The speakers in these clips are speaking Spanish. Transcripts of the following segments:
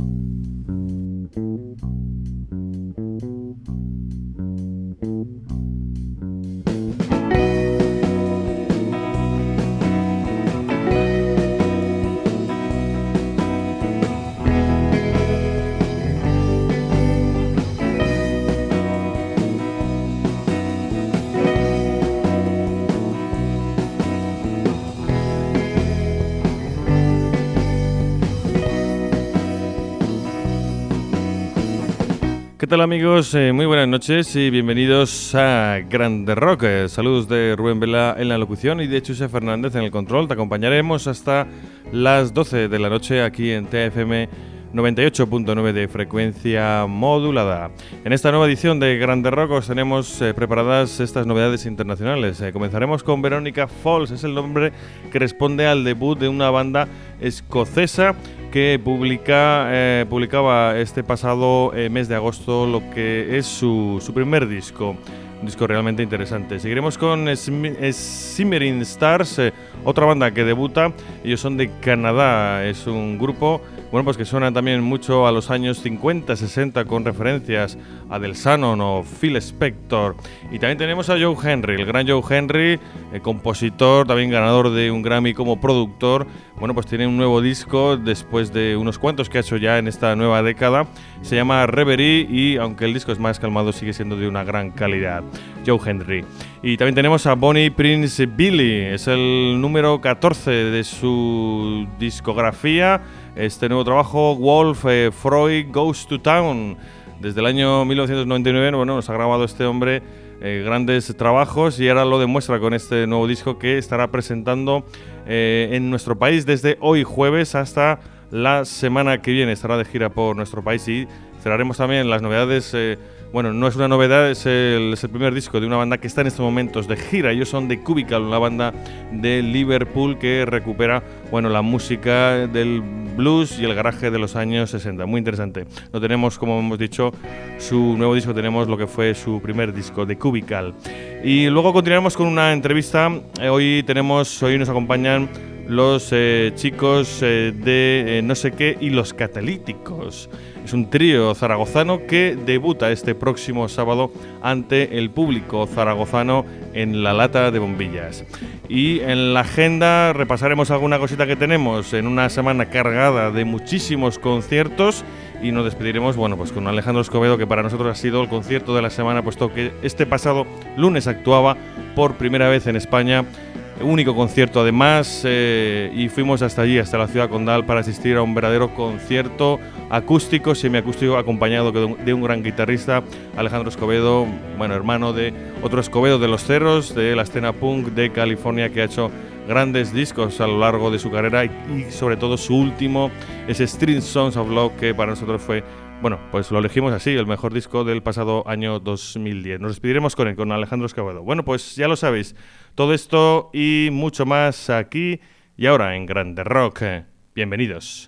¿Qué tal, amigos? Muy buenas noches y bienvenidos a Grande Rock. Saludos de Rubén Vela en la locución y de Chuse Fernández en el control. Te acompañaremos hasta las 12 de la noche aquí en TFM 98.9 de frecuencia modulada. En esta nueva edición de Grande Rock os tenemos preparadas estas novedades internacionales. Comenzaremos con Veronica Falls, es el nombre que responde al debut de una banda escocesa que publicaba este pasado mes de agosto lo que es su primer disco. Un disco realmente interesante. Seguiremos con Shimmering Stars, otra banda que debuta. Ellos son de Canadá. Es un grupo pues que suena también mucho a los años 50, 60 con referencias a Del Shannon o Phil Spector. Y también tenemos a Joe Henry, el gran Joe Henry, compositor, también ganador de un Grammy como productor. Pues tiene un nuevo disco después de unos cuantos que ha hecho ya en esta nueva década. Se llama Reverie y aunque el disco es más calmado sigue siendo de una gran calidad. Joe Henry. Y también tenemos a Bonnie Prince Billy, es el número 14 de su discografía. Este nuevo trabajo, Wolf Freud Goes to Town, desde el año 1999, nos ha grabado este hombre grandes trabajos y ahora lo demuestra con este nuevo disco que estará presentando en nuestro país desde hoy jueves hasta la semana que viene. Estará de gira por nuestro país y cerraremos también las novedades. No es una novedad, es el primer disco de una banda que está en estos momentos de gira. Ellos son The Cubicle, una banda de Liverpool que recupera la música del blues y el garaje de los años 60. Muy interesante. No tenemos, como hemos dicho, su nuevo disco, tenemos lo que fue su primer disco, The Cubicle. Y luego continuaremos con una entrevista. Hoy nos acompañan los chicos de No sé qué y Los Catalíticos. Es un trío zaragozano que debuta este próximo sábado ante el público zaragozano en La Lata de Bombillas. Y en la agenda repasaremos alguna cosita que tenemos en una semana cargada de muchísimos conciertos y nos despediremos con Alejandro Escobedo, que para nosotros ha sido el concierto de la semana, puesto que este pasado lunes actuaba por primera vez en España. Único concierto además, y fuimos hasta allí, hasta la ciudad condal, para asistir a un verdadero concierto acústico, semiacústico, acompañado de un gran guitarrista, Alejandro Escobedo, hermano de otro Escobedo de los Cerros, de la escena punk de California, que ha hecho grandes discos a lo largo de su carrera y sobre todo su último, ese String Songs of Love, que para nosotros fue, pues lo elegimos así, el mejor disco del pasado año 2010. Nos despediremos con él, con Alejandro Escobedo. Pues ya lo sabéis, todo esto y mucho más aquí y ahora en Grande Rock. Bienvenidos.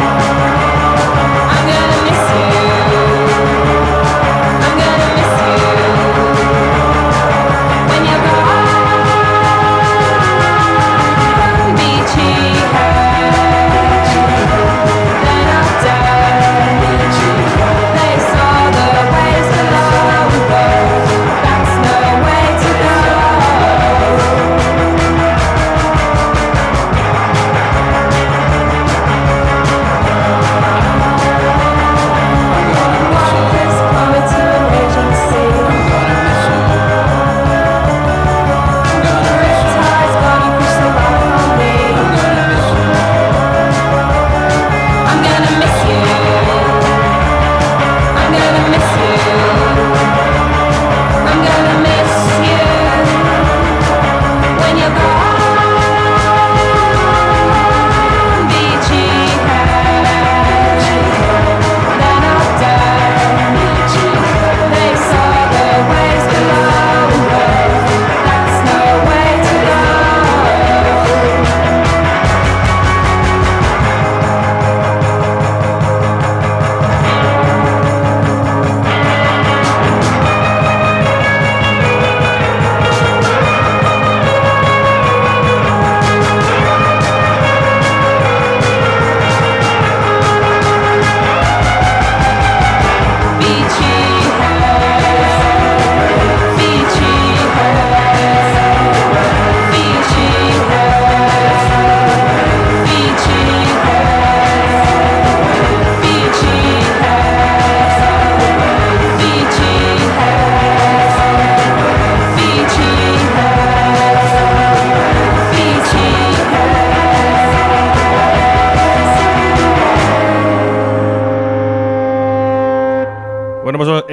I'm gonna miss you.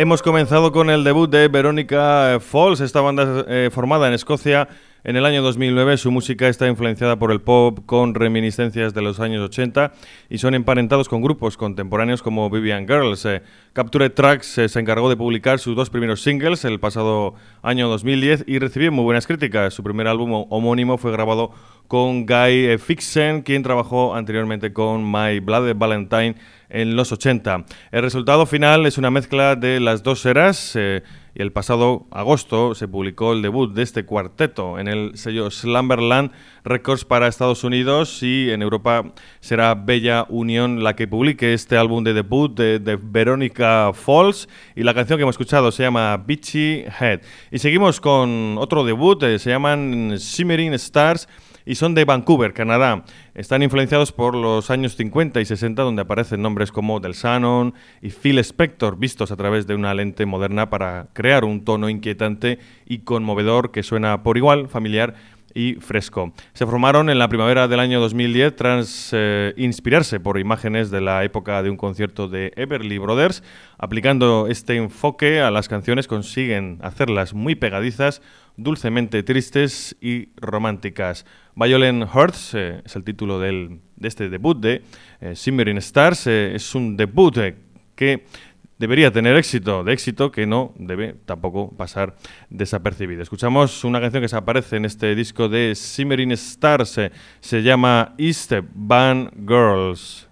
hemos comenzado con el debut de Veronica Falls, esta banda formada en Escocia en el año 2009. Su música está influenciada por el pop con reminiscencias de los años 80 y son emparentados con grupos contemporáneos como Vivian Girls. Captured Tracks se encargó de publicar sus dos primeros singles el pasado año 2010 y recibió muy buenas críticas. Su primer álbum homónimo fue grabado con Guy Fixen, quien trabajó anteriormente con My Bloody Valentine en los 80. El resultado final es una mezcla de las dos eras y el pasado agosto se publicó el debut de este cuarteto en el sello Slumberland Records para Estados Unidos, y en Europa será Bella Unión la que publique este álbum de debut de Veronica Falls, y la canción que hemos escuchado se llama Beachy Head. Y seguimos con otro debut, se llaman Shimmering Stars y son de Vancouver, Canadá. Están influenciados por los años 50 y 60, donde aparecen nombres como Del Shannon y Phil Spector, vistos a través de una lente moderna para crear un tono inquietante y conmovedor que suena por igual familiar y fresco. Se formaron en la primavera del año 2010 tras inspirarse por imágenes de la época de un concierto de Everly Brothers. Aplicando este enfoque a las canciones consiguen hacerlas muy pegadizas, dulcemente tristes y románticas. Violent Hearts es el título de este debut de Shimmering Stars. Es un debut que debería tener éxito, de éxito que no debe tampoco pasar desapercibido. Escuchamos una canción que se aparece en este disco de Shimmering Stars, se llama East Van Girls.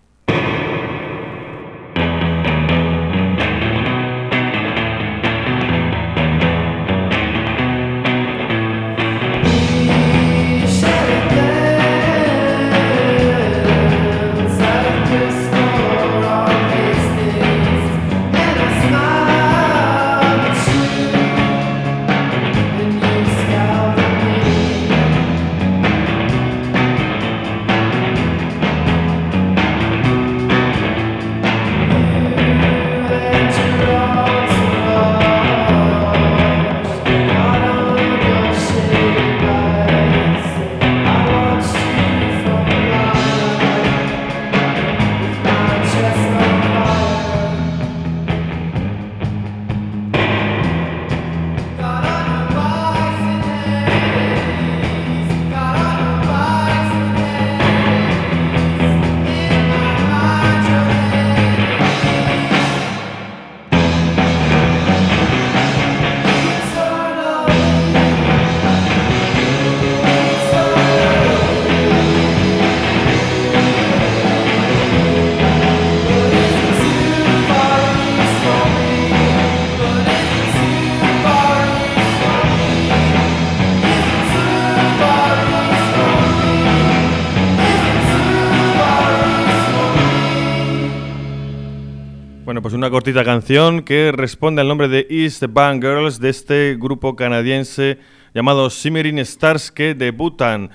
Bueno, pues una cortita canción que responde al nombre de East Van Girls, de este grupo canadiense llamado Shimmering Stars, que debutan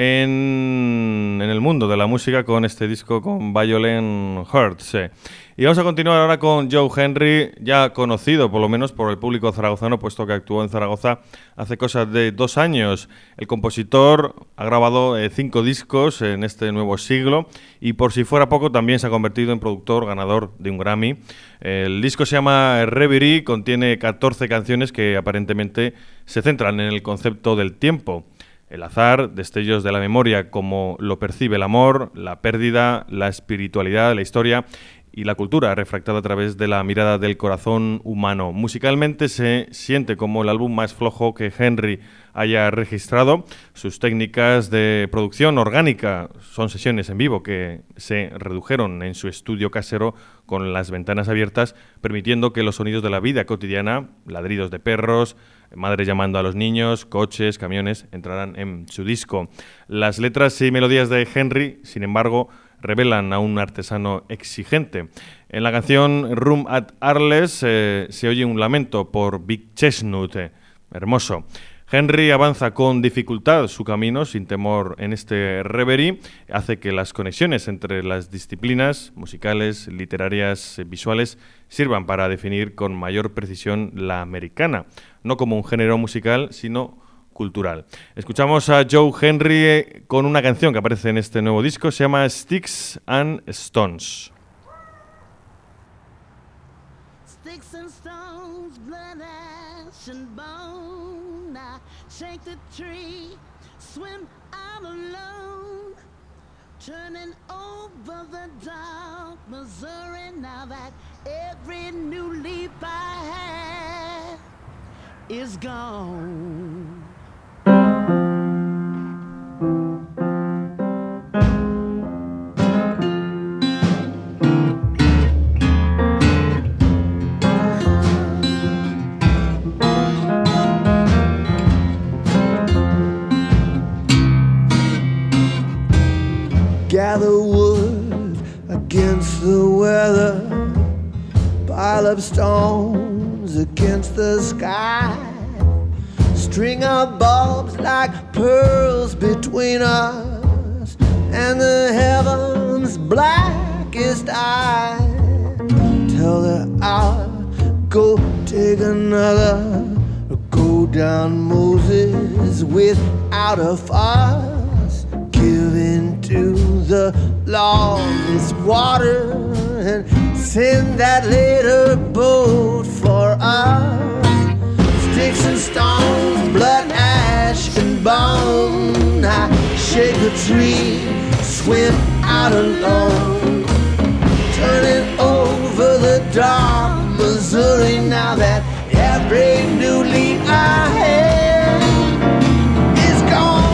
en el mundo de la música con este disco, con Violent Hearts. Y vamos a continuar ahora con Joe Henry, ya conocido por lo menos por el público zaragozano, puesto que actuó en Zaragoza hace cosa de 2 años. El compositor ha grabado 5 discos en este nuevo siglo y, por si fuera poco, también se ha convertido en productor ganador de un Grammy. El disco se llama Reverie, contiene 14 canciones que aparentemente se centran en el concepto del tiempo, el azar, destellos de la memoria como lo percibe el amor, la pérdida, la espiritualidad, la historia y la cultura refractada a través de la mirada del corazón humano. Musicalmente se siente como el álbum más flojo que Henry haya registrado. Sus técnicas de producción orgánica son sesiones en vivo que se redujeron en su estudio casero con las ventanas abiertas, permitiendo que los sonidos de la vida cotidiana, ladridos de perros, madres llamando a los niños, coches, camiones, entraran en su disco. Las letras y melodías de Henry, sin embargo, revelan a un artesano exigente. En la canción Room at Arles se oye un lamento por Big Chestnut, hermoso. Henry avanza con dificultad su camino, sin temor en este Reverie, hace que las conexiones entre las disciplinas musicales, literarias, visuales, sirvan para definir con mayor precisión la americana, no como un género musical, sino cultural. Escuchamos a Joe Henry con una canción que aparece en este nuevo disco, se llama Sticks and Stones. Sticks and stones stone. I shake the tree, swim out alone, turning over the dark Missouri. Now that every new leaf I had is gone. Gather wood against the weather, pile up stones against the sky, string our bulbs like pearls between us and the heavens' blackest eye. Tell her I'll go take another, or go down Moses without a fuss, give in to the law of this water and send that later boat for us. Sticks and stones, blood, ash and bone. I shake a tree, swim out alone, turning over the dark Missouri. Now that every new leaf I had is gone.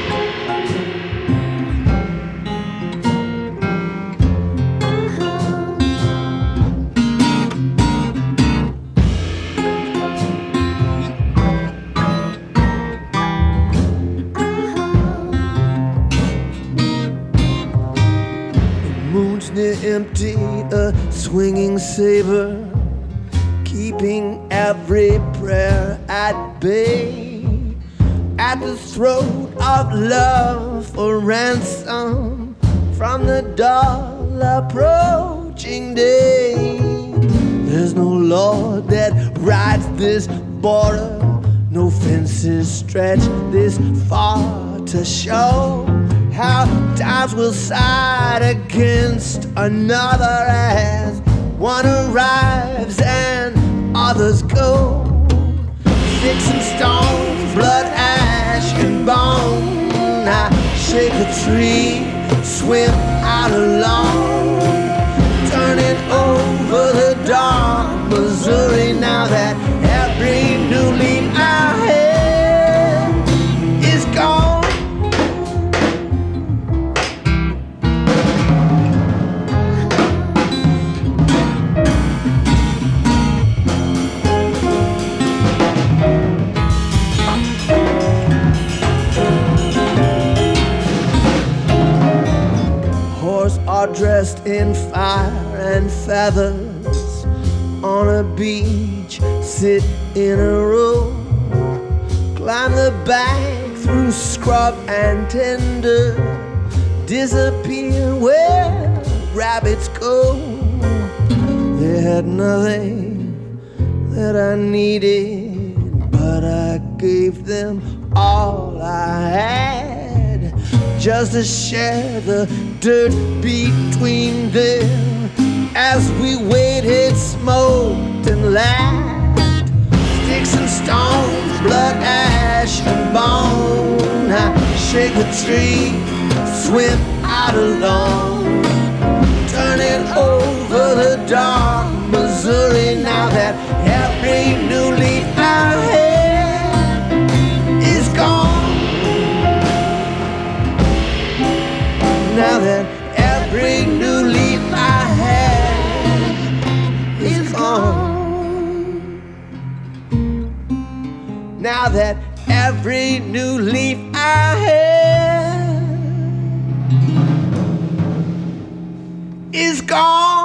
Empty, a swinging saber, keeping every prayer at bay, at the throat of love for ransom from the dull approaching day. There's no law that rides this border, no fences stretch this far to show how times will side against another as one arrives and others go. Sticks and stones, blood, ash and bone. I shake a tree, swim out alone, turning over the dark Missouri. Now that every new leaf I had is gone. Are dressed in fire and feathers on a beach, sit in a row, climb the bank through scrub and tinder, disappear where rabbits go. They had nothing that I needed, but I gave them all I had, just to share the dirt between them as we waited, smoked and laughed. Sticks and stones, blood, ash and bone. I shake a tree, swim out alone, turning over the dark Missouri. Now that every new leaf I had is gone. Now that every new leaf I had is gone. Now that every new leaf I had is gone.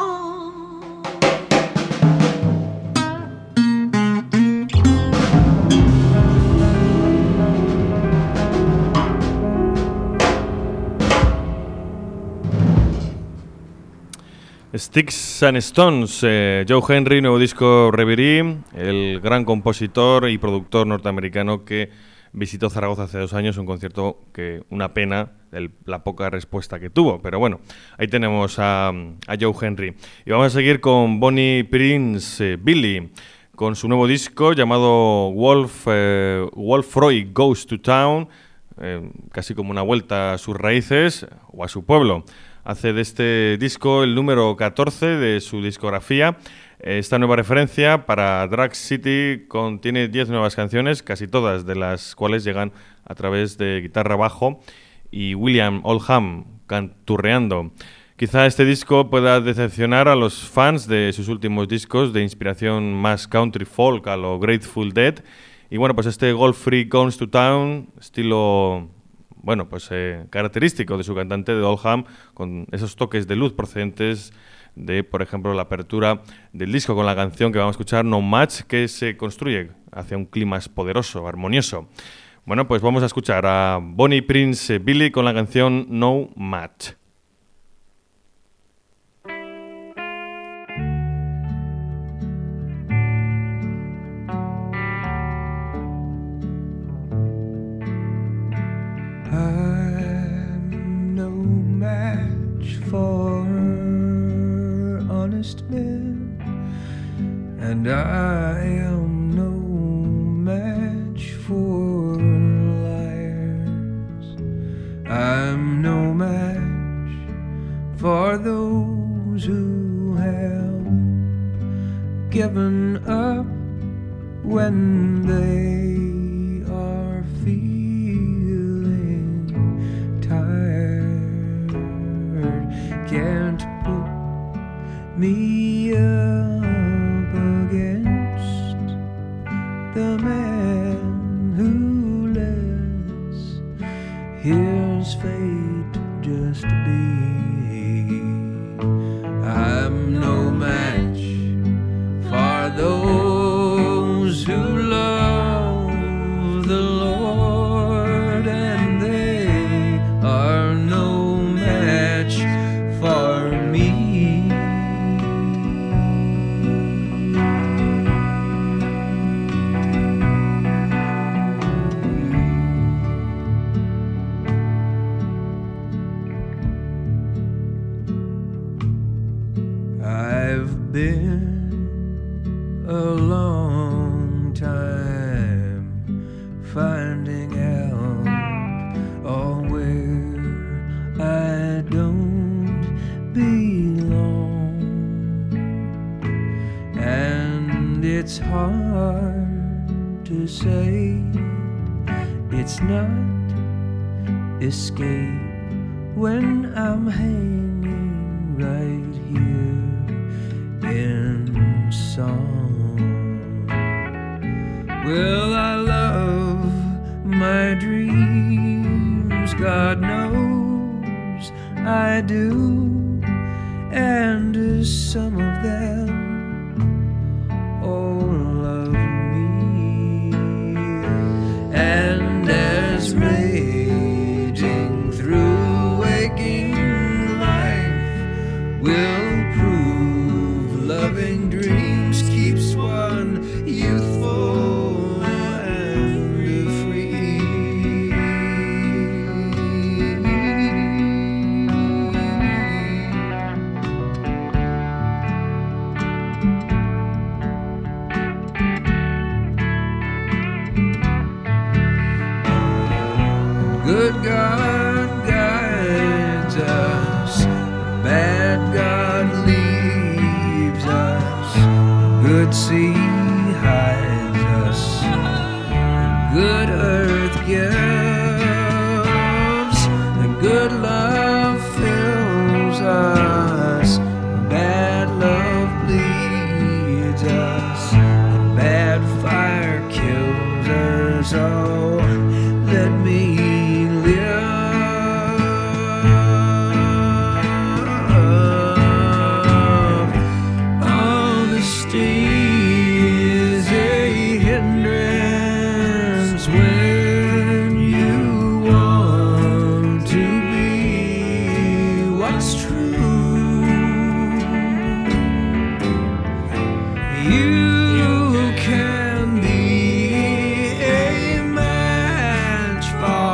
Sticks and Stones, Joe Henry, nuevo disco Reverie, el gran compositor y productor norteamericano que visitó Zaragoza hace 2 años, un concierto que una pena la poca respuesta que tuvo, pero bueno, ahí tenemos a Joe Henry. Y vamos a seguir con Bonnie Prince Billy, con su nuevo disco llamado Wolfroy Goes to Town, casi como una vuelta a sus raíces o a su pueblo. Hace de este disco el número 14 de su discografía. Esta nueva referencia para Drag City contiene 10 nuevas canciones, casi todas de las cuales llegan a través de guitarra-bajo y William Oldham canturreando. Quizá este disco pueda decepcionar a los fans de sus últimos discos de inspiración más country folk a lo Grateful Dead. Y bueno, pues este Wolfroy Goes to Town, estilo característico de su cantante de Oldham, con esos toques de luz procedentes de, por ejemplo, la apertura del disco con la canción que vamos a escuchar, No Match, que se construye hacia un clima poderoso, armonioso. Bueno, pues vamos a escuchar a Bonnie Prince Billy con la canción No Match. I'm no match for honest men, and I am no match for liars. I'm no match for those who have given up when they are feeling tired. Can't put me up against the man who lets his fate just be. I'm no match for those who love the Lord, and they are no match for me. I've been a long time finding out all where I don't belong, and it's hard to say it's not escape when I'm hanging right here in song. Well, I love my dreams, God knows I do, and some of them all love me, and as raging through waking life will prove, loving dreams keeps one youthful and free. Good God guides us, bad God leaves us, good sea hides us, good earth gives, and good love fills us, bad love leads us, and bad fire kills us all. Let me you can be a match for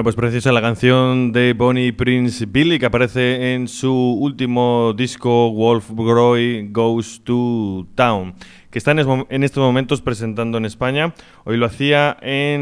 Bueno, pues preciosa la canción de Bonnie Prince Billy, que aparece en su último disco Wolf Groy Goes to Town, que está en estos momentos presentando en España. Hoy lo hacía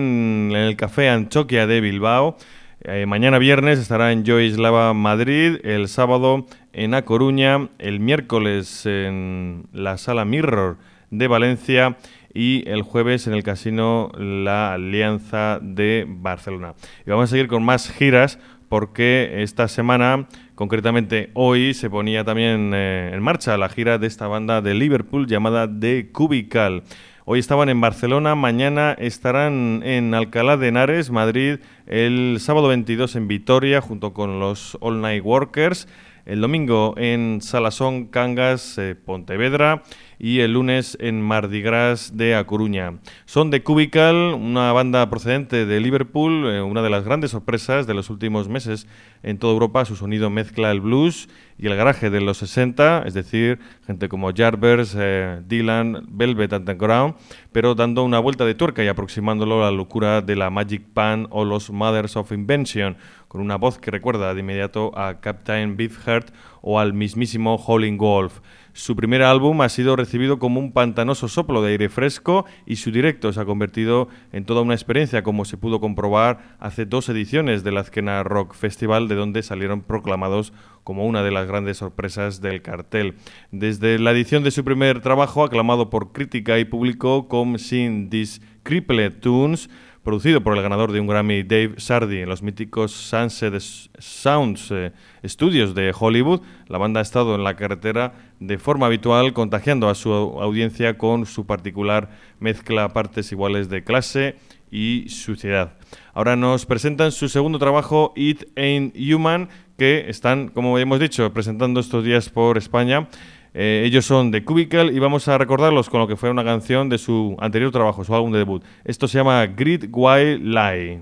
en el Café Anchoquia de Bilbao. Mañana viernes estará en Joy Slava Madrid, el sábado en A Coruña, el miércoles en la Sala Mirror de Valencia y el jueves en el Casino La Alianza de Barcelona. Y vamos a seguir con más giras porque esta semana, concretamente hoy, se ponía también en marcha la gira de esta banda de Liverpool llamada The Cubicle. Hoy estaban en Barcelona, mañana estarán en Alcalá de Henares, Madrid, el sábado 22 en Vitoria junto con los All Night Workers, el domingo en Salasón, Cangas, Pontevedra y el lunes en Mardi Gras de A Coruña. Son The Cubicle, una banda procedente de Liverpool, una de las grandes sorpresas de los últimos meses en toda Europa. Su sonido mezcla el blues y el garaje de los 60, es decir, gente como Yardbirds, Dylan, Velvet Underground, pero dando una vuelta de tuerca y aproximándolo a la locura de la Magic Band o los Mothers of Invention, con una voz que recuerda de inmediato a Captain Beefheart o al mismísimo Howlin' Wolf. Su primer álbum ha sido recibido como un pantanoso soplo de aire fresco y su directo se ha convertido en toda una experiencia, como se pudo comprobar hace 2 ediciones del Azkena Rock Festival, de donde salieron proclamados como una de las grandes sorpresas del cartel. Desde la edición de su primer trabajo, aclamado por crítica y público, Come Sing These Crippled Tunes, producido por el ganador de un Grammy Dave Sardy en los míticos Sunset Sounds Studios de Hollywood, la banda ha estado en la carretera de forma habitual, contagiando a su audiencia con su particular mezcla a partes iguales de clase y suciedad. Ahora nos presentan su segundo trabajo, It Ain't Human, que están, como hemos dicho, presentando estos días por España. Ellos son The Cubicle y vamos a recordarlos con lo que fue una canción de su anterior trabajo, su álbum de debut. Esto se llama Great White Lie.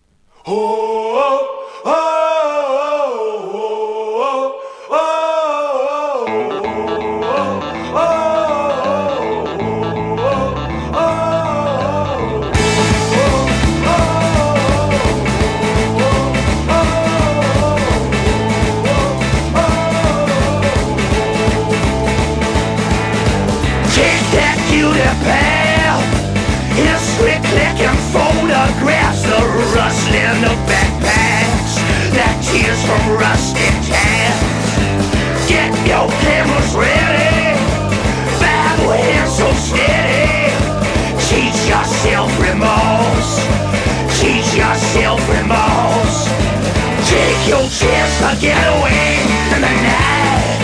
Photographs, the rustling of backpacks, that tears from rusted cans. Get your cameras ready, Bible hands so steady. Teach yourself remorse, teach yourself remorse. Take your chance to get away in the night.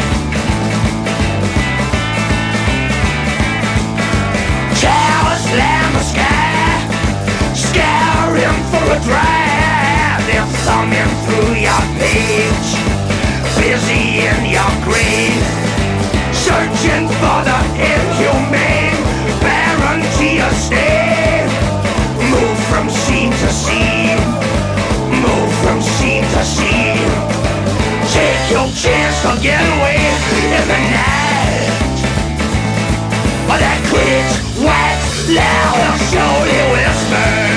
Towers line the sky, scouring for a drive. They're thumbing through your page, busy in your grave, searching for the inhumane, barren to your stay. Move from scene to scene, move from scene to scene. Take your chance to get away in the night. But that great white lie will surely whisper.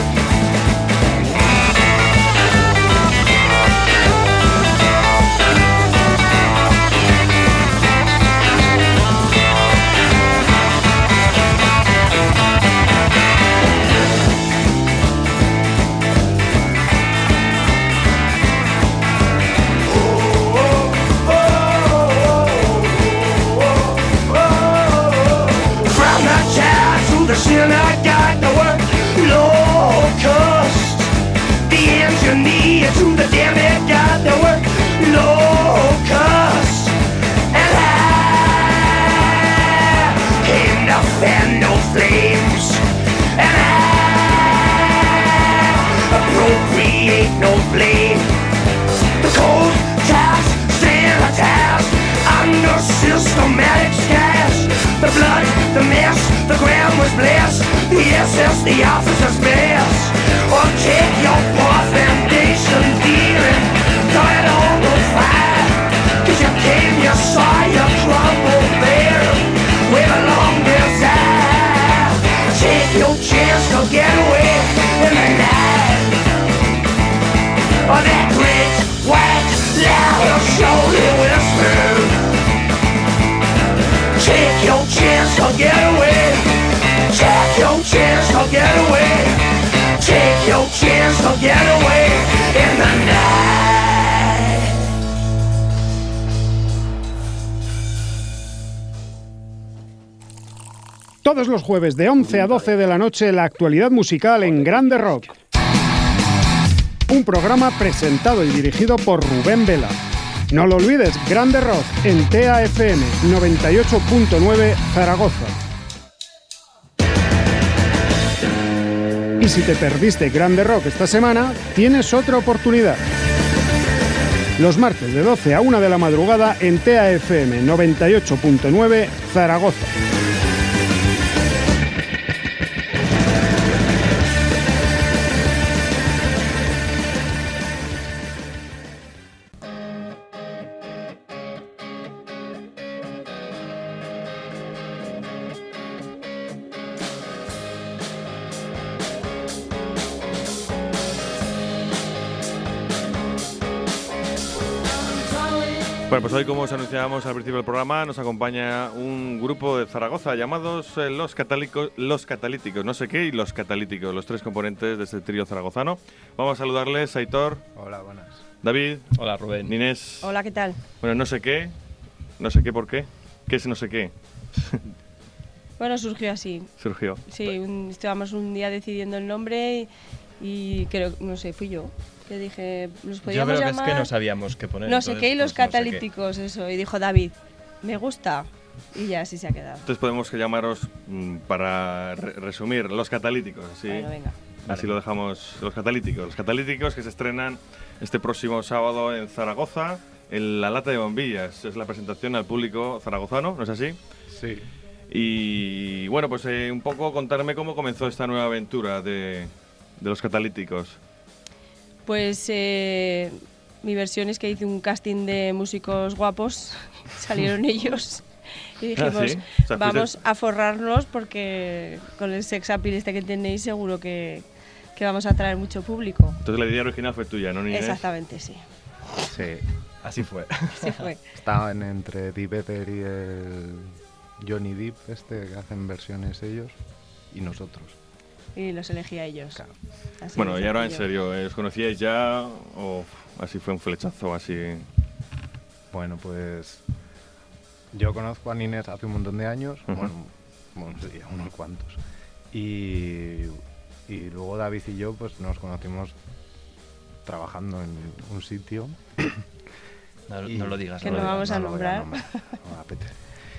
The synagogue, the word locust. The engineer to the demigod, the word locust. And I came to fan no flames, and I appropriate no blame. The cold task sanitized under systematic skies. The blood, the mess, the ground was blessed. The SS, the officer's mess. Or take your poor foundation, dear, and throw it on the fire. 'Cause you came, you saw, you crumbled there with a long desire. Take your chance to get away in the night. chance to get away in the night. Todos los jueves de 11 a 12 de la noche, la actualidad musical en Grande Rock. Un programa presentado y dirigido por Rubén Vela. No lo olvides, Grande Rock en TAFM 98.9 Zaragoza. Y si te perdiste Grande Rock esta semana, tienes otra oportunidad. Los martes de 12 a 1 de la madrugada en TAFM 98.9 Zaragoza. Bueno, pues hoy, como os anunciábamos al principio del programa, nos acompaña un grupo de Zaragoza llamados Los Catalíticos, no sé qué, y Los Catalíticos, los tres componentes de este trío zaragozano. Vamos a saludarles, Aitor. Hola, buenas. David. Hola, Rubén. Inés. Hola, ¿qué tal? Bueno, no sé qué, ¿por qué? ¿Qué es no sé qué? Bueno, surgió así. Surgió. Sí, estábamos un día decidiendo el nombre y creo, no sé, fui yo. Que dije, nos Yo podíamos creo que llamar... es que no sabíamos qué poner. No sé entonces, qué y los pues, no sé qué. catalíticos, eso. Y dijo David, me gusta. Y ya así se ha quedado. Entonces podemos llamaros, para resumir, Los Catalíticos, ¿sí? Bueno, venga. Así lo dejamos, Los Catalíticos. Los Catalíticos que se estrenan este próximo sábado en Zaragoza, en La Lata de Bombillas. Es la presentación al público zaragozano, ¿no es así? Sí. Y bueno, pues un poco contarme cómo comenzó esta nueva aventura de Los Catalíticos. Pues mi versión es que hice un casting de músicos guapos, salieron ellos y dijimos, ¿Ah, sí? O sea, vamos a forrarnos porque con el sex appeal este que tenéis seguro que vamos a atraer mucho público. Entonces la idea original fue tuya, ¿no, Inés? Exactamente, sí. Sí. Así fue. Sí fue. Estaban entre Deep Ether y el Johnny Depp, que hacen versiones ellos, y nosotros. Y los elegí a ellos. Claro. Así Bueno, de y ahora en sencillo. serio, ¿os conocíais ya o así fue un flechazo, así? Bueno, pues yo conozco a Nines hace un montón de años, Ujú. bueno, sí, unos cuantos. Y luego David y yo pues nos conocimos trabajando en un sitio. No, Y- no lo digas. Que no no lo vamos digas. a no lo voy nombrar. nombrar, no me apetece.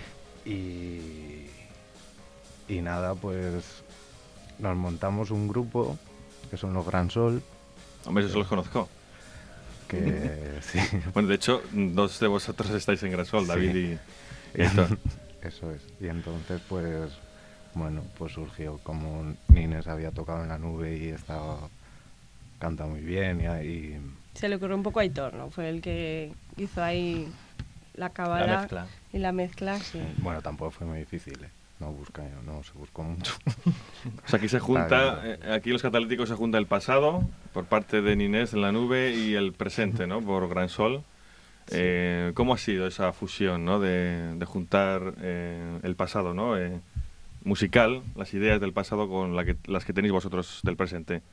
Y nada, pues nos montamos un grupo que son los Gran Sol, Hombre, eso los conozco. que sí, Bueno, de hecho, dos de vosotros estáis en Grasol, Sí. David y Aitor. eso es. Y entonces pues, bueno, pues surgió como Nines había tocado en La Nube y canta muy bien y Se le ocurrió un poco a Aitor, ¿no? Fue el que hizo ahí la cábala La mezcla. y la mezcla, sí. bueno, tampoco fue muy difícil, ¿eh? No se buscó mucho. O sea, aquí se junta, aquí los catalíticos se junta el pasado por parte de Ninés en La Nube y el presente, ¿no? Por Gran Sol. ¿Cómo ha sido esa fusión, ¿no? De juntar el pasado, ¿no? Musical, las ideas del pasado con las que tenéis vosotros del presente.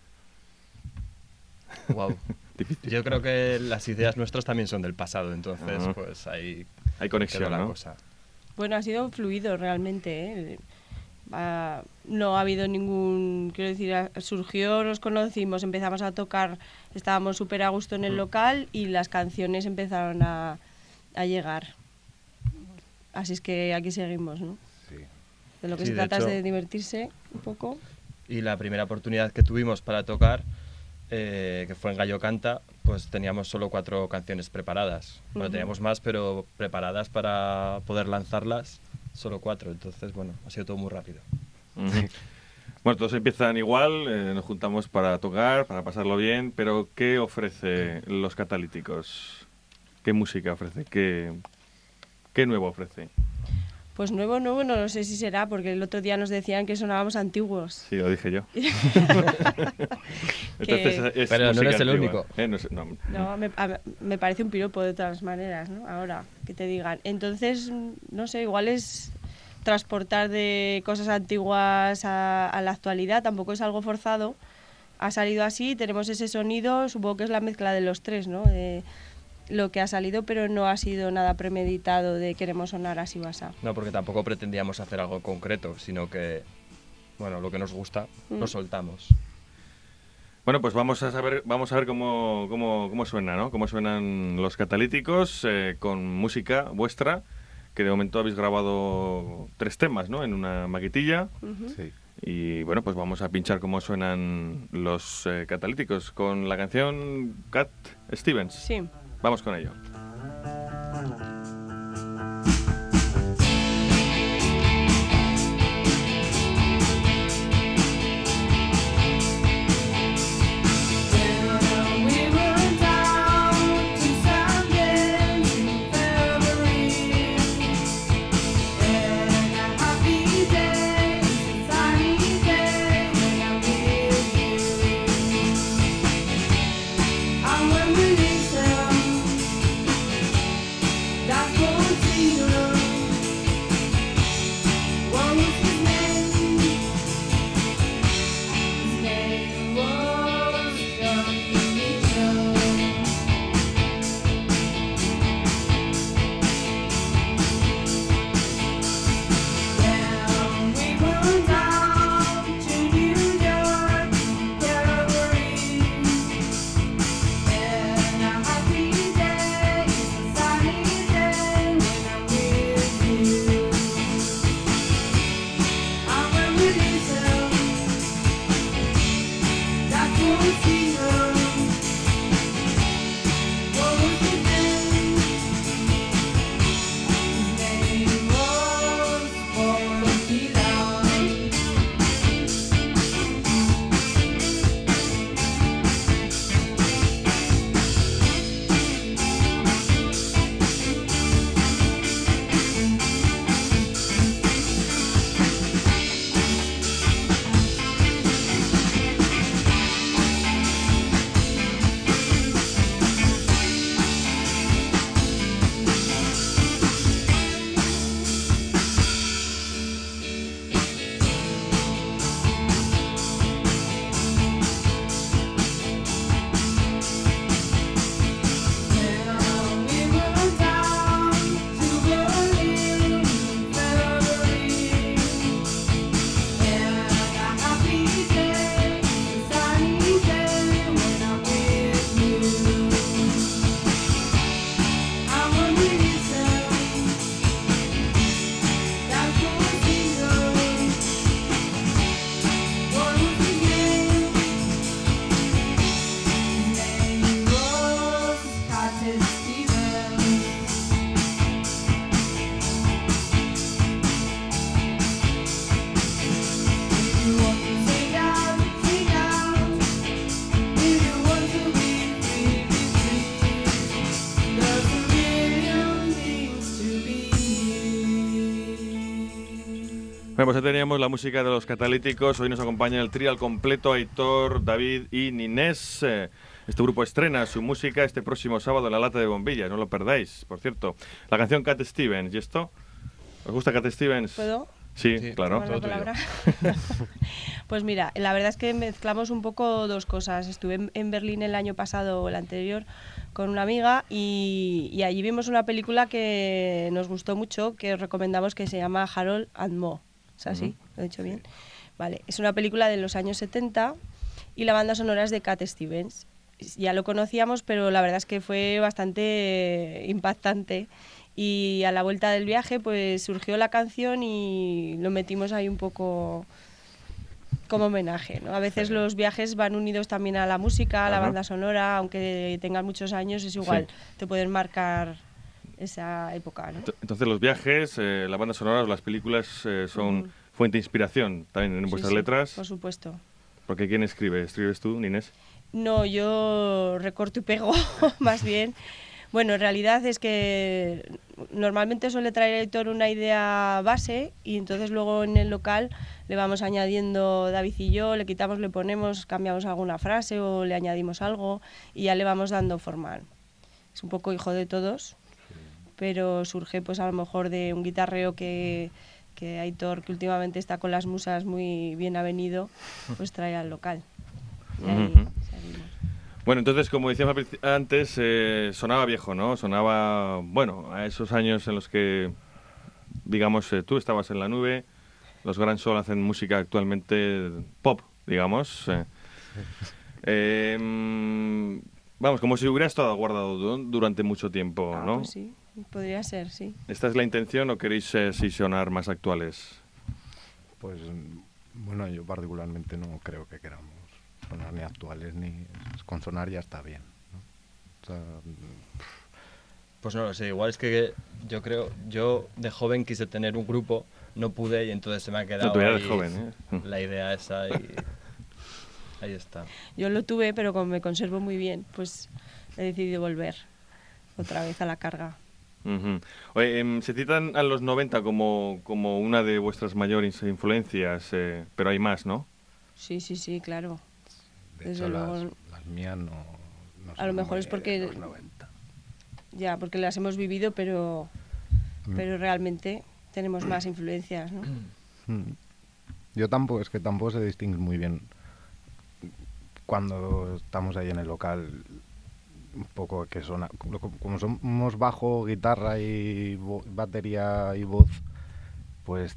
Wow. Difícil. Yo creo que las ideas nuestras también son del pasado, entonces Ajá. pues ahí Hay conexión, quedó la ¿no? cosa. Bueno, ha sido fluido realmente, ¿eh? No ha habido ningún, quiero decir, surgió, nos conocimos, empezamos a tocar, estábamos súper a gusto en el local y las canciones empezaron a llegar. Así es que aquí seguimos, ¿no? Sí. De lo que Sí, se de trata es hecho- de divertirse un poco. Y la primera oportunidad que tuvimos para tocar, que fue en Gallo Canta, pues teníamos solo 4 canciones preparadas. Bueno, Ujú. teníamos más, pero preparadas para poder lanzarlas, solo 4. Entonces, bueno, ha sido todo muy rápido. Ujú. Bueno, todos empiezan igual, nos juntamos para tocar, para pasarlo bien, pero ¿qué ofrece los catalíticos? ¿Qué música ofrece? ¿Qué nuevo ofrece? Pues nuevo, no lo sé si será, porque el otro día nos decían que sonábamos antiguos. Sí, lo dije yo. Que- es Pero no música eres el antigua. único. No sé, no. No, me parece un piropo de todas maneras, ¿no? Ahora, que te digan. Entonces, no sé, igual es transportar de cosas antiguas a la actualidad, tampoco es algo forzado, ha salido así, tenemos ese sonido, supongo que es la mezcla de los tres, ¿no? De lo que ha salido, pero no ha sido nada premeditado de queremos sonar así o así. No, porque tampoco pretendíamos hacer algo concreto, sino que, bueno, lo que nos gusta, lo soltamos. Bueno, pues vamos a ver cómo suena, ¿no? Cómo suenan los Catalíticos con música vuestra, que de momento habéis grabado 3 temas, ¿no? En una maquetilla. Sí. Y bueno, pues vamos a pinchar cómo suenan los Catalíticos con la canción Cat Stevens. Sí. Vamos con ello. Bueno, pues ya teníamos la música de los Catalíticos. Hoy nos acompaña el trío al completo, Aitor, David y Ninés. Este grupo estrena su música este próximo sábado en la Lata de Bombillas, no lo perdáis. Por cierto, la canción Cat Stevens, ¿y esto? ¿Os gusta Cat Stevens? ¿Puedo? Sí, claro. ¿Tomar la palabra? Pues mira, la verdad es que mezclamos un poco dos cosas. Estuve en Berlín el año pasado o el anterior con una amiga y allí vimos una película que nos gustó mucho, que os recomendamos, que se llama Harold and Mo. ¿Es así? ¿Lo he dicho bien? Vale, es una película de los años 70 y la banda sonora es de Cat Stevens. Ya lo conocíamos, pero la verdad es que fue bastante impactante. Y a la vuelta del viaje pues surgió la canción y lo metimos ahí un poco como homenaje, ¿no? A veces los viajes van unidos también a la música, a la banda sonora, aunque tengas muchos años, es igual, te pueden marcar esa época, ¿no? Entonces los viajes, la banda sonora, las películas son fuente de inspiración también en vuestras letras. Por supuesto. Porque ¿quién escribe? ¿Escribes tú, Ninés? No, yo recorto y pego, más bien. Bueno, en realidad es que normalmente suele traer el editor una idea base y entonces luego en el local le vamos añadiendo David y yo, le quitamos, le ponemos, cambiamos alguna frase o le añadimos algo y ya le vamos dando forma. Es un poco hijo de todos, pero surge pues a lo mejor de un guitarreo que Aitor, que últimamente está con las musas muy bien avenido, pues trae al local. Y ahí Ujú. seguimos. Bueno, entonces, como decíamos antes, sonaba viejo, ¿no? Sonaba, bueno, a esos años en los que, digamos, tú estabas en la nube, los Gran Sol hacen música actualmente pop, digamos. Vamos, como si hubiera estado guardado durante mucho tiempo, Ah, ¿no? pues sí, podría ser, sí. ¿Esta es la intención o queréis sí sonar más actuales? Pues bueno, yo particularmente no creo que queramos sonar ni actuales ni con sonar ya está bien, ¿no? O sea, Pues no lo sé, igual es que yo de joven quise tener un grupo, no pude y entonces se me ha quedado No, tú ya eres ahí joven, ¿eh? la idea esa y ahí está. Yo lo tuve, pero como me conservo muy bien, pues he decidido volver otra vez a la carga. Ujú. Oye, se citan a los 90 como una de vuestras mayores influencias, pero hay más, ¿no? Sí, sí, sí, claro. de Desde hecho luego. las mías no A lo son mejor muy es porque- de los 90. Ya, porque las hemos vivido, pero Mm. realmente tenemos más influencias, ¿no? Mm. Yo tampoco sé distinguir muy bien cuando estamos ahí en el local un poco que suena como somos bajo, guitarra y batería y voz, pues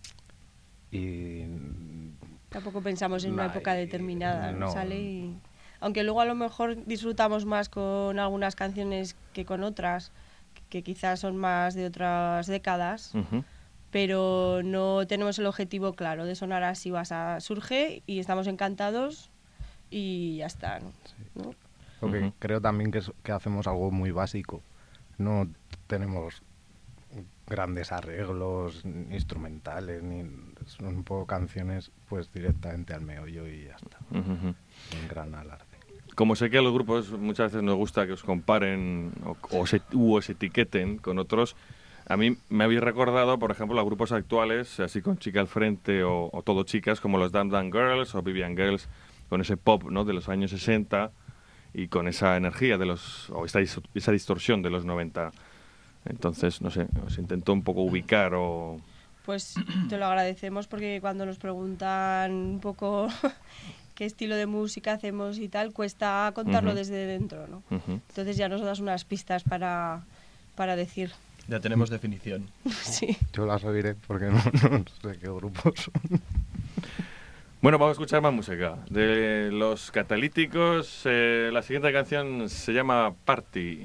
y Tampoco pensamos en una Nah, época determinada, no. sale y... Aunque luego a lo mejor disfrutamos más con algunas canciones que con otras, que quizás son más de otras décadas, Ujú. pero no tenemos el objetivo claro de sonar así. Surge y estamos encantados y ya está, ¿no? Porque Ujú. creo también que hacemos algo muy básico. No tenemos grandes arreglos instrumentales, ni son un poco canciones pues directamente al meollo y ya está. Ujú. Sin gran alarde. Como sé que a los grupos muchas veces nos gusta que os comparen o os etiqueten con otros, a mí me habéis recordado, por ejemplo, a grupos actuales, así con Chica al frente o todo chicas, como los Damn Damn Girls o Vivian Girls, con ese pop, ¿no?, de los años 60 y con esa energía o esa distorsión de los 90. Entonces, no sé, os intento un poco ubicar o... Pues te lo agradecemos porque cuando nos preguntan un poco qué estilo de música hacemos y tal, cuesta contarlo Ujú. desde dentro, ¿no? Ujú. Entonces ya nos das unas pistas para decir. Ya tenemos definición. Sí. Yo las oiré porque no sé qué grupos son. Bueno, vamos a escuchar más música. De Los Catalíticos, la siguiente canción se llama Party.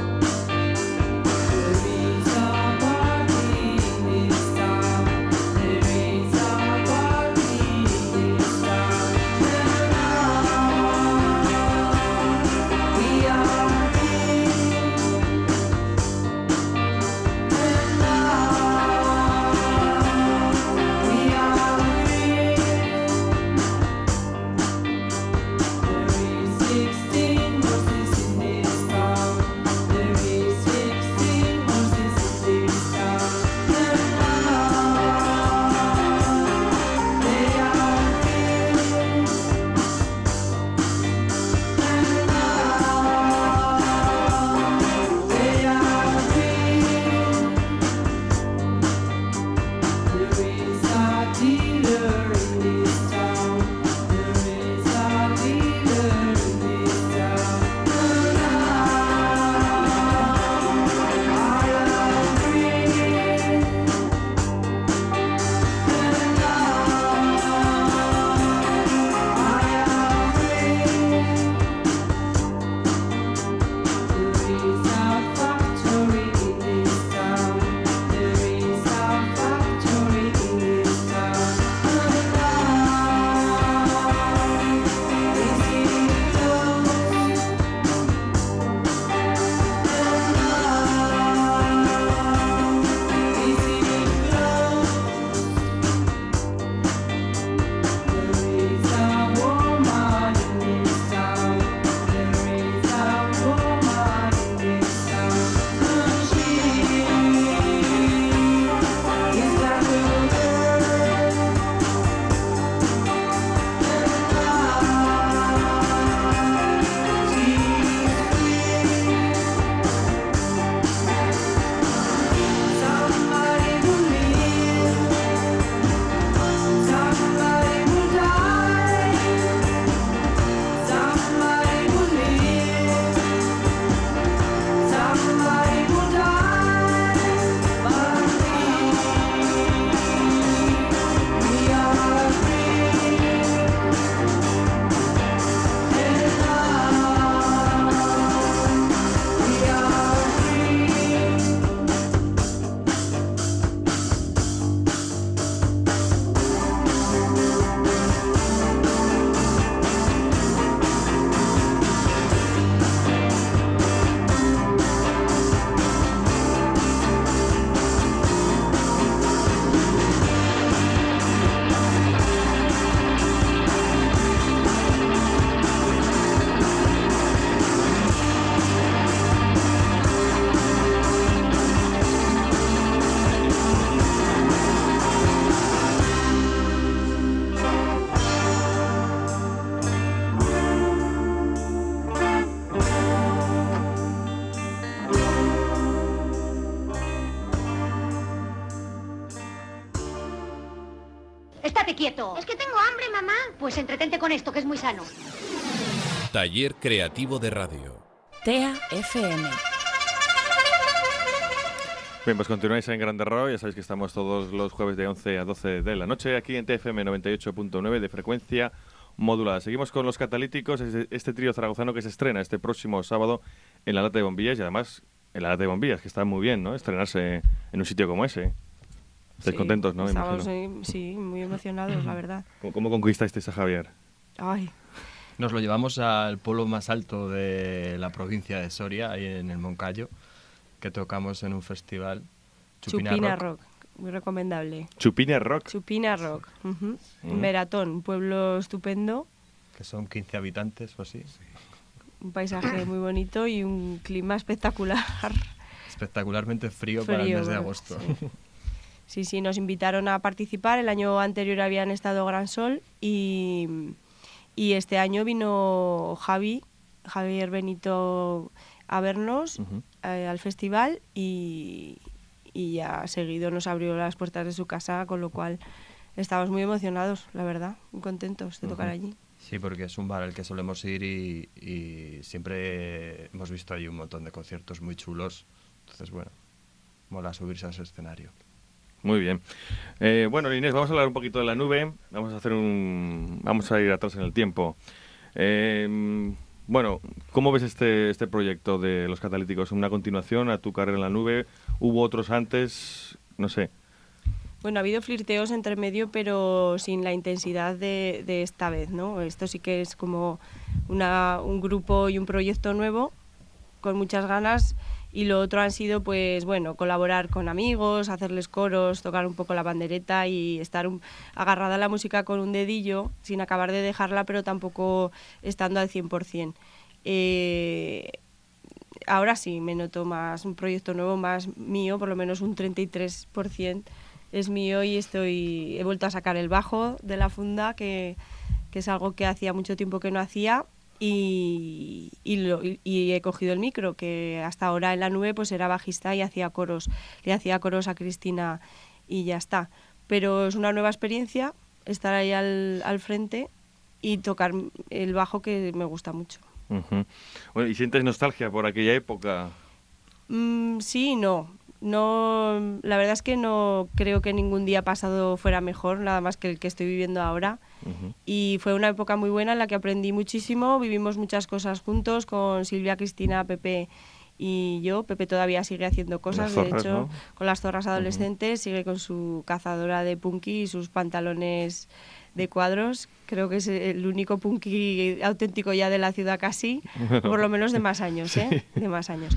There is a party this time. quieto. Es que tengo hambre, mamá. Pues entretente con esto, que es muy sano. Taller Creativo de Radio. TEA FM. Bien, pues continuáis en Grande Rock. Ya sabéis que estamos todos los jueves de 11 a 12 de la noche aquí en TFM 98.9 de frecuencia modulada. Seguimos con Los Catalíticos, este trío zaragozano que se estrena este próximo sábado en la Lata de Bombillas, y además en la Lata de Bombillas, que está muy bien, ¿no? Estrenarse en un sitio como ese. Estáis contentos, ¿no? Estamos, sí, muy emocionados, la verdad. ¿Cómo conquistasteis a Javier? Ay. Nos lo llevamos al pueblo más alto de la provincia de Soria, ahí en el Moncayo, que tocamos en un festival. Chupina Rock. Muy recomendable. ¿Chupina Rock? Chupina Rock. Veratón, un pueblo estupendo. Que son 15 habitantes o así. Sí. Un paisaje muy bonito y un clima espectacular. Espectacularmente frío para el mes de agosto. Sí, nos invitaron a participar. El año anterior habían estado Gran Sol y este año vino Javier Benito a vernos al festival y ya seguido nos abrió las puertas de su casa, con lo cual estamos muy emocionados, la verdad, muy contentos de tocar allí. Sí, porque es un bar al que solemos ir y siempre hemos visto ahí un montón de conciertos muy chulos. Entonces, bueno, mola subirse a ese escenario. Muy bien. Bueno, Inés, vamos a hablar un poquito de La Nube. Vamos a ir atrás en el tiempo. Bueno, ¿cómo ves este proyecto de Los Catalíticos? ¿Una continuación a tu carrera en La Nube? ¿Hubo otros antes? No sé. Bueno, ha habido flirteos entre medio, pero sin la intensidad de esta vez, ¿no? Esto sí que es como un grupo y un proyecto nuevo, con muchas ganas, y lo otro han sido, pues bueno, colaborar con amigos, hacerles coros, tocar un poco la pandereta y estar agarrada a la música con un dedillo, sin acabar de dejarla, pero tampoco estando al 100%. Ahora sí, me noto más un proyecto nuevo, más mío, por lo menos un 33% es mío, y he vuelto a sacar el bajo de la funda, que es algo que hacía mucho tiempo que no hacía, y he cogido el micro, que hasta ahora en La Nube pues era bajista y hacía coros, le hacía coros a Cristina y ya está. Pero es una nueva experiencia estar ahí al frente y tocar el bajo, que me gusta mucho. Bueno, ¿y sientes nostalgia por aquella época? Sí y no. No, la verdad es que no creo que ningún día pasado fuera mejor, nada más que el que estoy viviendo ahora. Y fue una época muy buena en la que aprendí muchísimo, vivimos muchas cosas juntos con Silvia, Cristina, Pepe y yo. Pepe todavía sigue haciendo cosas, de hecho, ¿no? Con las zorras adolescentes, sigue con su cazadora de punky y sus pantalones de cuadros. Creo que es el único punky auténtico ya de la ciudad casi, por lo menos de más años, ¿eh? De más años.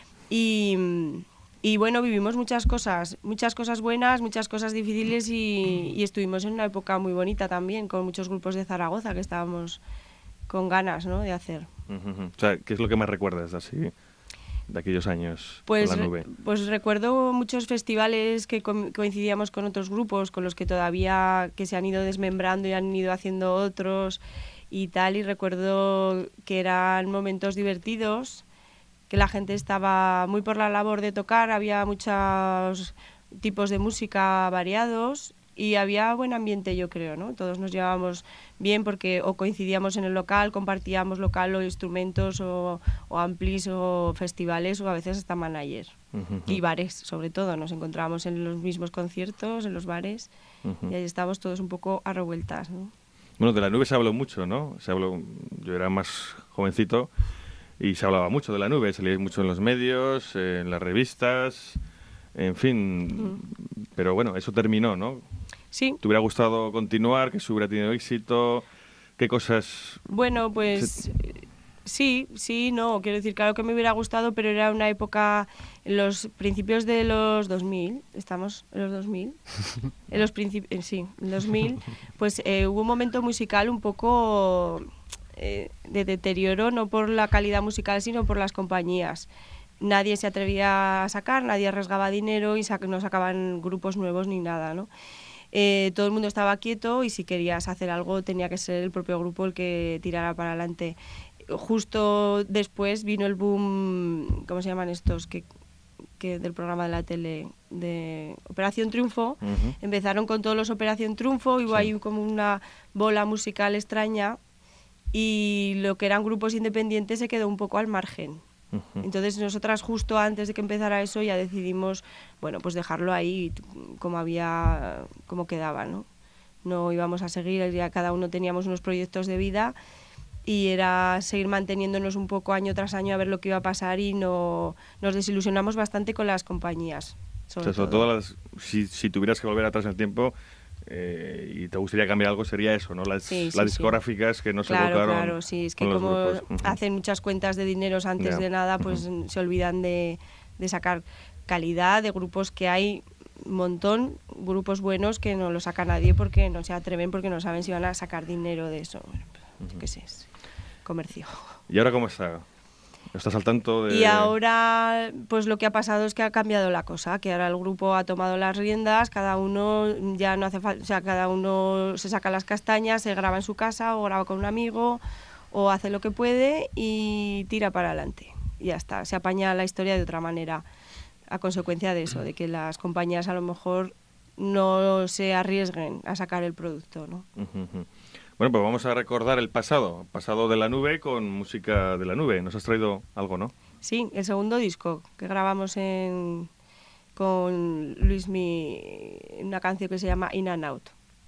Y bueno, vivimos muchas cosas buenas, muchas cosas difíciles y estuvimos en una época muy bonita también, con muchos grupos de Zaragoza que estábamos con ganas, ¿no?, de hacer. O sea, ¿qué es lo que más recuerdas así de aquellos años con La Nube? Pues recuerdo muchos festivales que coincidíamos con otros grupos, con los que todavía que se han ido desmembrando y han ido haciendo otros y tal, y recuerdo que eran momentos divertidos, que la gente estaba muy por la labor de tocar, había muchos tipos de música variados y había buen ambiente, yo creo, ¿no? Todos nos llevábamos bien porque o coincidíamos en el local, compartíamos local o instrumentos o amplis o festivales o a veces hasta manager. Y bares, sobre todo, nos encontrábamos en los mismos conciertos, en los bares, y ahí estábamos todos un poco a revueltas, ¿no? Bueno, de La Nube se habló mucho, ¿no? Yo era más jovencito y se hablaba mucho de La Nube, salía mucho en los medios, en las revistas, en fin. Pero bueno, eso terminó, ¿no? Sí. ¿Te hubiera gustado continuar, que se hubiera tenido éxito? ¿Qué cosas...? Bueno, pues sí, no. Quiero decir, claro que me hubiera gustado, pero era una época en los principios de los 2000. ¿Estamos en los 2000? En los sí, en 2000. Pues hubo un momento musical un poco de deterioro, no por la calidad musical, sino por las compañías. Nadie se atrevía a sacar, nadie arriesgaba dinero y no sacaban grupos nuevos ni nada, ¿no? Todo el mundo estaba quieto y si querías hacer algo tenía que ser el propio grupo el que tirara para adelante. Justo después vino el boom, ¿cómo se llaman estos? Que del programa de la tele, de Operación Triunfo. Empezaron con todos los Operación Triunfo, y hubo ahí como una bola musical extraña, y lo que eran grupos independientes se quedó un poco al margen. Entonces nosotras justo antes de que empezara eso ya decidimos, bueno, pues dejarlo ahí como quedaba, ¿no? No íbamos a seguir, ya cada uno teníamos unos proyectos de vida, y era seguir manteniéndonos un poco año tras año a ver lo que iba a pasar, y nos desilusionamos bastante con las compañías. Sobre todo si tuvieras que volver atrás en el tiempo y te gustaría cambiar algo, sería eso, ¿no? Las discográficas que no se volcaron. Claro, sí, es que como hacen muchas cuentas de dineros antes de nada, pues se olvidan de sacar calidad, de grupos que hay un montón, grupos buenos que no lo saca nadie porque no se atreven, porque no saben si van a sacar dinero de eso. Bueno, yo qué sé, es comercio. ¿Y ahora cómo está? ¿Estás al tanto de...? Y ahora, pues lo que ha pasado es que ha cambiado la cosa, que ahora el grupo ha tomado las riendas, cada uno ya no hace falta, o sea, cada uno se saca las castañas, se graba en su casa o graba con un amigo o hace lo que puede y tira para adelante. Y ya está, se apaña la historia de otra manera, a consecuencia de eso, de que las compañías a lo mejor no se arriesguen a sacar el producto, ¿no? Bueno, pues vamos a recordar el pasado de la nube con música de la nube. Nos has traído algo, ¿no? Sí, el segundo disco que grabamos con Luismi, una canción que se llama In and Out.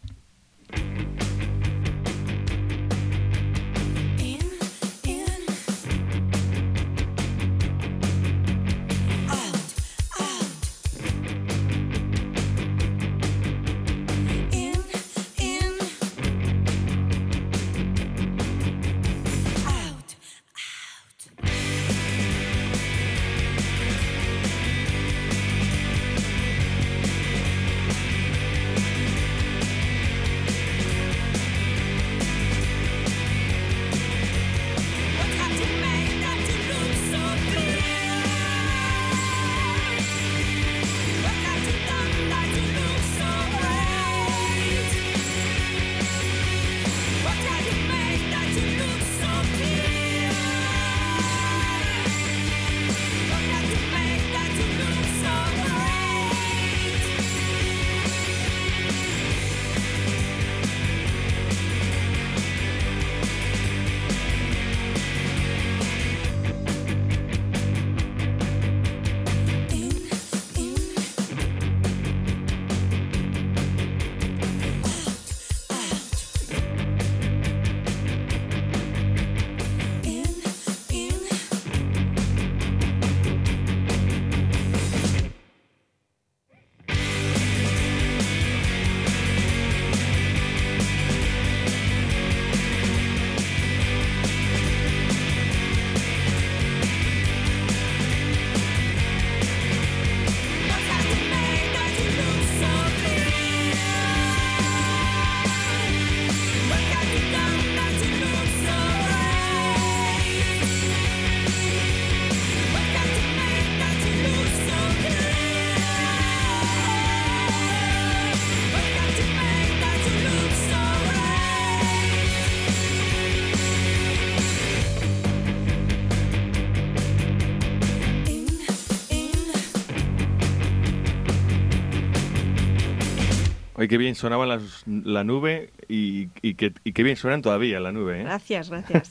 Oye, qué bien sonaban la nube y qué bien suenan todavía la nube, ¿eh? Gracias, gracias.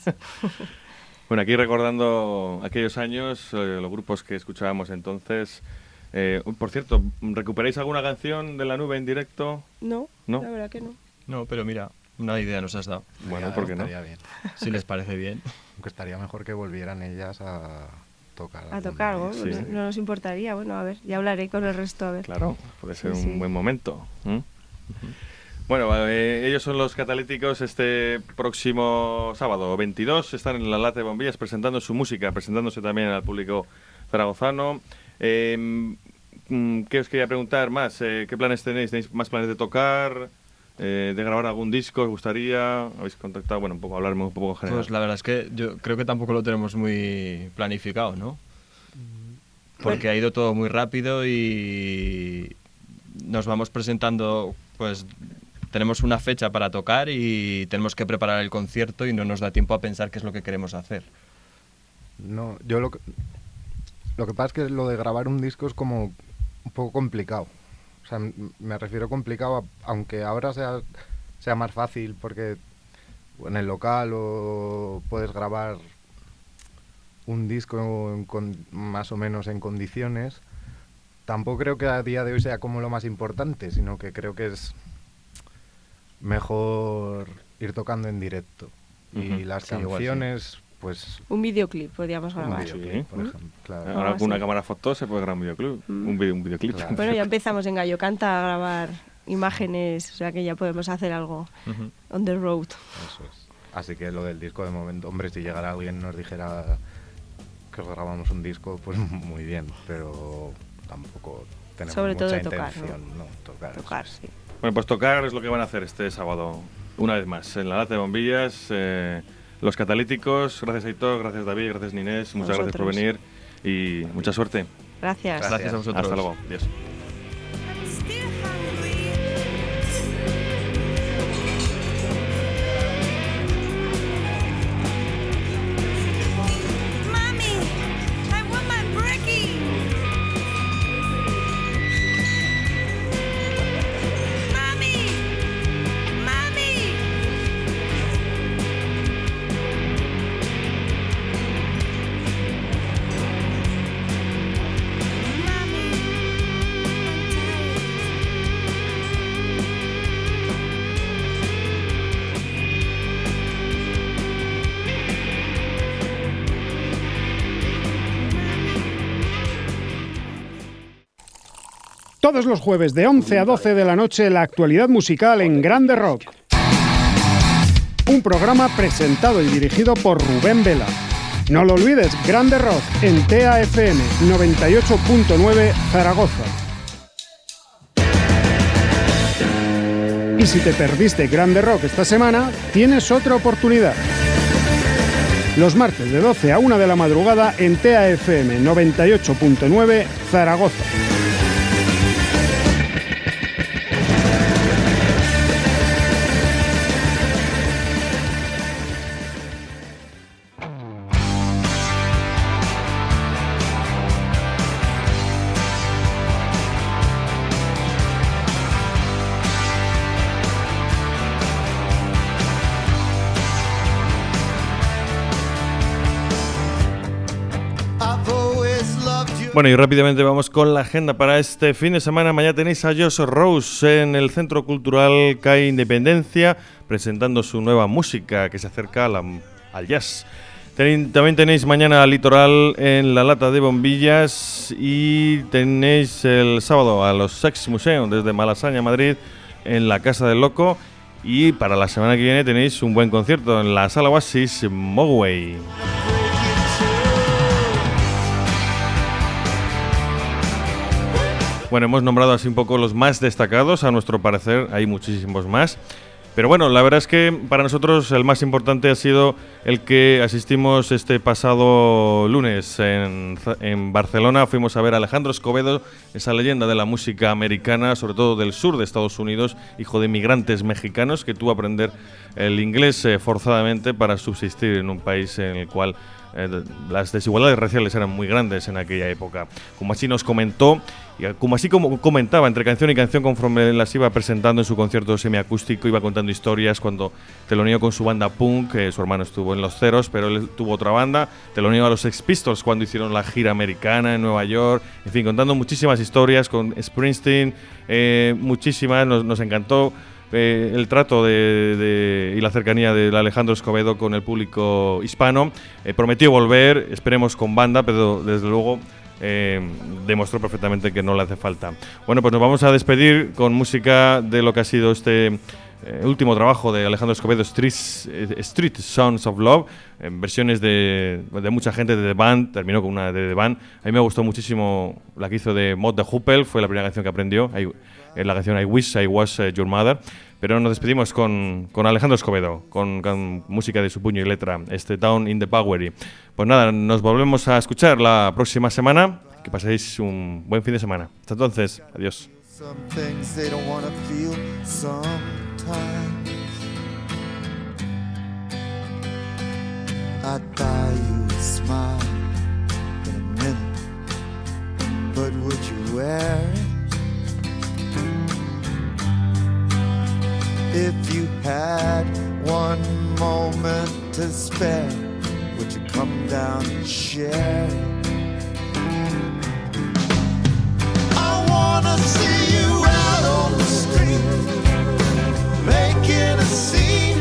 Bueno, aquí recordando aquellos años, los grupos que escuchábamos entonces. Por cierto, ¿recuperáis alguna canción de la nube en directo? No, ¿no? La verdad que no. No, pero mira, una idea nos has dado. Bueno, ¿por qué no? Bien. Si les parece bien. Aunque estaría mejor que volvieran ellas a tocar. A tocar algo, Sí. no nos importaría. Bueno, a ver, ya hablaré con el resto, a ver. Claro, puede ser Sí, un buen momento. Bueno, ellos son los Catalíticos. Este próximo sábado 22 están en la Lata de Bombillas presentando su música, presentándose también al público zaragozano. ¿Qué os quería preguntar más? ¿Qué planes tenéis? ¿Tenéis más planes de tocar? ¿De grabar algún disco? ¿Os gustaría? ¿Habéis contactado? Bueno, un poco hablarme un poco en general. Pues la verdad es que yo creo que tampoco lo tenemos muy planificado, ¿no? Porque ha ido todo muy rápido y nos vamos presentando, pues tenemos una fecha para tocar y tenemos que preparar el concierto y no nos da tiempo a pensar qué es lo que queremos hacer. No, yo lo que pasa es que lo de grabar un disco es como un poco complicado. O sea, me refiero complicado, aunque ahora sea más fácil porque en el local o puedes grabar un disco más o menos en condiciones. Tampoco creo que a día de hoy sea como lo más importante, sino que creo que es mejor ir tocando en directo. Y las canciones, pues... Un videoclip podríamos grabar. Un videoclip, por ejemplo. Claro. Ahora con una cámara foto se puede grabar un videoclip. Un videoclip. Claro. Bueno, ya empezamos en Gallo Canta a grabar imágenes, o sea que ya podemos hacer algo on the road. Eso es. Así que lo del disco de momento, hombre, si llegara alguien y nos dijera que grabamos un disco, pues muy bien, pero tampoco tenemos sobre mucha todo tocar, intención, ¿no? Tocar, sí. Bueno, pues tocar es lo que van a hacer este sábado, una vez más, en la Lata de Bombillas, Los Catalíticos. Gracias, Aitor, gracias, David, gracias, Ninés, muchas gracias por venir y mucha suerte. Gracias. Gracias a vosotros. Hasta luego. Adiós. Todos los jueves de 11 a 12 de la noche, la actualidad musical en Grande Rock. Un programa presentado y dirigido por Rubén Vela. No lo olvides, Grande Rock en TAFM 98.9 Zaragoza. Y si te perdiste Grande Rock esta semana, tienes otra oportunidad. Los martes de 12 a 1 de la madrugada en TAFM 98.9 Zaragoza. Bueno, y rápidamente vamos con la agenda para este fin de semana. Mañana tenéis a Josh Rose en el Centro Cultural CAI Independencia presentando su nueva música que se acerca al jazz. También tenéis mañana a Litoral en la Lata de Bombillas y tenéis el sábado a los Sex Museum desde Malasaña, Madrid, en la Casa del Loco. Y para la semana que viene tenéis un buen concierto en la Sala Oasis Mogwai. Bueno, hemos nombrado así un poco los más destacados, a nuestro parecer hay muchísimos más. Pero bueno, la verdad es que para nosotros el más importante ha sido el que asistimos este pasado lunes en Barcelona. Fuimos a ver a Alejandro Escovedo, esa leyenda de la música americana, sobre todo del sur de Estados Unidos, hijo de inmigrantes mexicanos que tuvo que aprender el inglés forzadamente para subsistir en un país en el cual las desigualdades raciales eran muy grandes en aquella época. Como así nos comentó, y como comentaba entre canción y canción conforme las iba presentando en su concierto semiacústico, iba contando historias cuando teloneó con su banda punk, su hermano estuvo en Los Ceros, pero él tuvo otra banda, teloneó a los Sex Pistols cuando hicieron la gira americana en Nueva York, en fin, contando muchísimas historias con Springsteen, muchísimas, nos encantó. El trato y la cercanía de Alejandro Escovedo con el público hispano. Prometió volver, esperemos con banda, pero desde luego demostró perfectamente que no le hace falta. Bueno, pues nos vamos a despedir con música de lo que ha sido este último trabajo de Alejandro Escovedo, Street Sounds of Love, versiones de mucha gente de The Band. Terminó con una de The Band. A mí me gustó muchísimo la que hizo de Mod the Hoople, fue la primera canción que aprendió, la canción I Wish I Was Your Mother. Pero nos despedimos con Alejandro Escovedo, con música de su puño y letra, este Down in the Bowery. Pues nada, nos volvemos a escuchar la próxima semana. Que paséis un buen fin de semana. Hasta entonces, adiós. I'd buy you a smile in a minute, but would you wear it? moment to spare, would you come down and share? I wanna see you out on the street, making a scene.